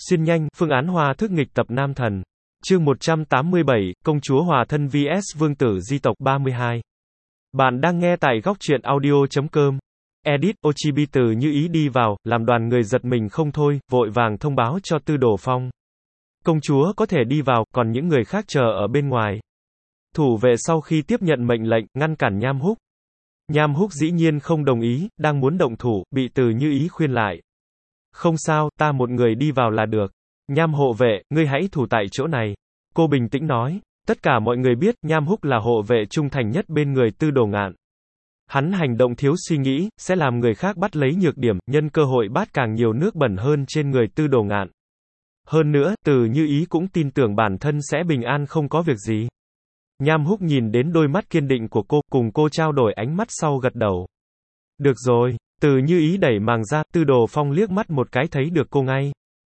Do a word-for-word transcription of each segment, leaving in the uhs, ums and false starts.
Xuyên nhanh, phương án hòa thức nghịch tập Nam Thần. Chương một trăm tám mươi bảy, Công chúa Hòa thân vs Vương tử Di tộc ba mươi hai. Bạn đang nghe tại góc truyện audio chấm com. Edit, Ochibi Từ Như Ý đi vào, làm đoàn người giật mình không thôi, vội vàng thông báo cho Tư Đồ Phong. Công chúa có thể đi vào, còn những người khác chờ ở bên ngoài. Thủ vệ sau khi tiếp nhận mệnh lệnh, ngăn cản Nham Húc. Nham Húc dĩ nhiên không đồng ý, đang muốn động thủ, bị Từ Như Ý khuyên lại. Không sao, ta một người đi vào là được. Nham hộ vệ, ngươi hãy thủ tại chỗ này. Cô bình tĩnh nói. Tất cả mọi người biết, Nham Húc là hộ vệ trung thành nhất bên người Tư Đồ Ngạn. Hắn hành động thiếu suy nghĩ, sẽ làm người khác bắt lấy nhược điểm, nhân cơ hội bát càng nhiều nước bẩn hơn trên người Tư Đồ Ngạn. Hơn nữa, Từ Như Ý cũng tin tưởng bản thân sẽ bình an không có việc gì. Nham Húc nhìn đến đôi mắt kiên định của cô, cùng cô trao đổi ánh mắt sau gật đầu. Được rồi. Từ Như Ý đẩy màng ra, Tư Đồ Phong liếc mắt một cái thấy được cô ngay.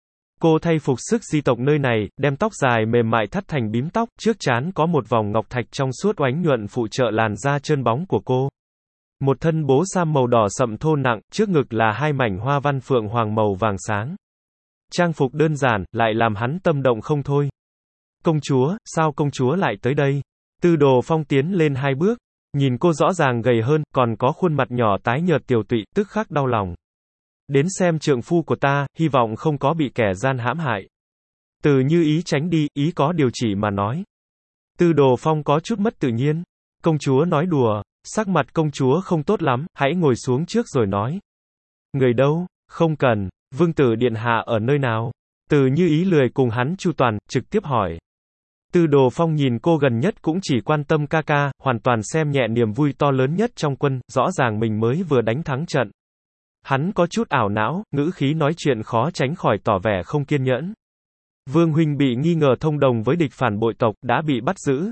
Cô thay phục sức di tộc nơi này, đem tóc dài mềm mại thắt thành bím tóc, trước trán có một vòng ngọc thạch trong suốt oánh nhuận phụ trợ làn da trơn bóng của cô. Một thân bố sam màu đỏ sậm thô nặng, trước ngực là hai mảnh hoa văn phượng hoàng màu vàng sáng. Trang phục đơn giản, lại làm hắn tâm động không thôi. Công chúa, sao công chúa lại tới đây? Tư Đồ Phong tiến lên hai bước. Nhìn cô rõ ràng gầy hơn, còn có khuôn mặt nhỏ tái nhợt tiều tụy, tức khắc đau lòng. Đến xem trượng phu của ta, hy vọng không có bị kẻ gian hãm hại. Từ Như Ý tránh đi, ý có điều chỉ mà nói. Tư Đồ Phong có chút mất tự nhiên. Công chúa nói đùa, sắc mặt công chúa không tốt lắm, hãy ngồi xuống trước rồi nói. Người đâu? Không cần, vương tử điện hạ ở nơi nào? Từ Như Ý lười cùng hắn chu toàn, trực tiếp hỏi. Tư Đồ Phong nhìn cô gần nhất cũng chỉ quan tâm ca ca, hoàn toàn xem nhẹ niềm vui to lớn nhất trong quân, rõ ràng mình mới vừa đánh thắng trận. Hắn có chút ảo não, ngữ khí nói chuyện khó tránh khỏi tỏ vẻ không kiên nhẫn. Vương huynh bị nghi ngờ thông đồng với địch phản bội tộc, đã bị bắt giữ.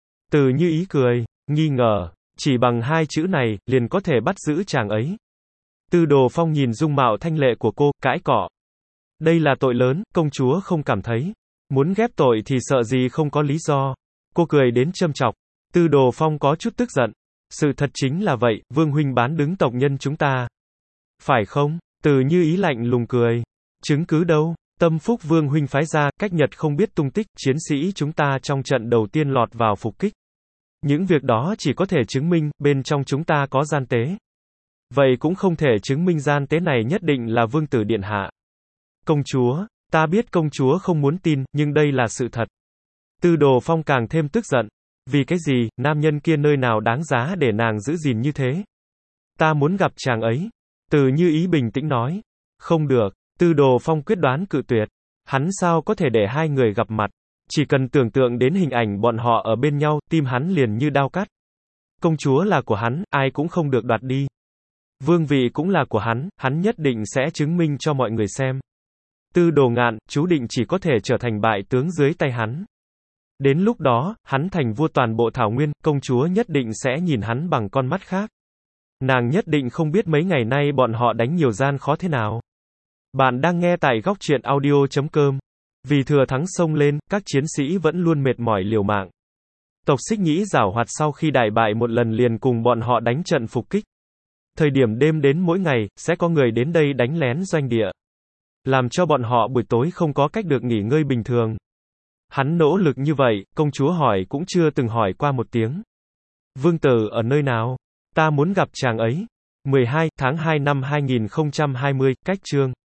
Từ Như Ý cười, nghi ngờ, chỉ bằng hai chữ này, liền có thể bắt giữ chàng ấy. Tư Đồ Phong nhìn dung mạo thanh lệ của cô, cãi cọ. Đây là tội lớn, công chúa không cảm thấy. Muốn ghép tội thì sợ gì không có lý do. Cô cười đến châm chọc. Tư Đồ Phong có chút tức giận. Sự thật chính là vậy, Vương huynh bán đứng tộc nhân chúng ta. Phải không? Từ Như Ý lạnh lùng cười. Chứng cứ đâu? Tâm phúc Vương huynh phái ra, cách Nhật không biết tung tích, chiến sĩ chúng ta trong trận đầu tiên lọt vào phục kích. Những việc đó chỉ có thể chứng minh, bên trong chúng ta có gian tế. Vậy cũng không thể chứng minh gian tế này nhất định là vương tử điện hạ. Công chúa. Ta biết công chúa không muốn tin, nhưng đây là sự thật. Tư Đồ Phong càng thêm tức giận. Vì cái gì, nam nhân kia nơi nào đáng giá để nàng giữ gìn như thế? Ta muốn gặp chàng ấy. Từ Như Ý bình tĩnh nói. Không được. Tư Đồ Phong quyết đoán cự tuyệt. Hắn sao có thể để hai người gặp mặt? Chỉ cần tưởng tượng đến hình ảnh bọn họ ở bên nhau, tim hắn liền như đao cắt. Công chúa là của hắn, ai cũng không được đoạt đi. Vương vị cũng là của hắn, hắn nhất định sẽ chứng minh cho mọi người xem. Tư Đồ Ngạn, chú định chỉ có thể trở thành bại tướng dưới tay hắn. Đến lúc đó, hắn thành vua toàn bộ Thảo Nguyên, công chúa nhất định sẽ nhìn hắn bằng con mắt khác. Nàng nhất định không biết mấy ngày nay bọn họ đánh nhiều gian khó thế nào. Bạn đang nghe tại góc truyện audio chấm com. Vì thừa thắng xông lên, các chiến sĩ vẫn luôn mệt mỏi liều mạng. Tộc Xích Nhĩ giảo hoạt sau khi đại bại một lần liền cùng bọn họ đánh trận phục kích. Thời điểm đêm đến mỗi ngày, sẽ có người đến đây đánh lén doanh địa. Làm cho bọn họ buổi tối không có cách được nghỉ ngơi bình thường. Hắn nỗ lực như vậy, công chúa hỏi cũng chưa từng hỏi qua một tiếng. Vương tử ở nơi nào? Ta muốn gặp chàng ấy. mười hai tháng hai năm hai nghìn không trăm hai mươi, cách chương.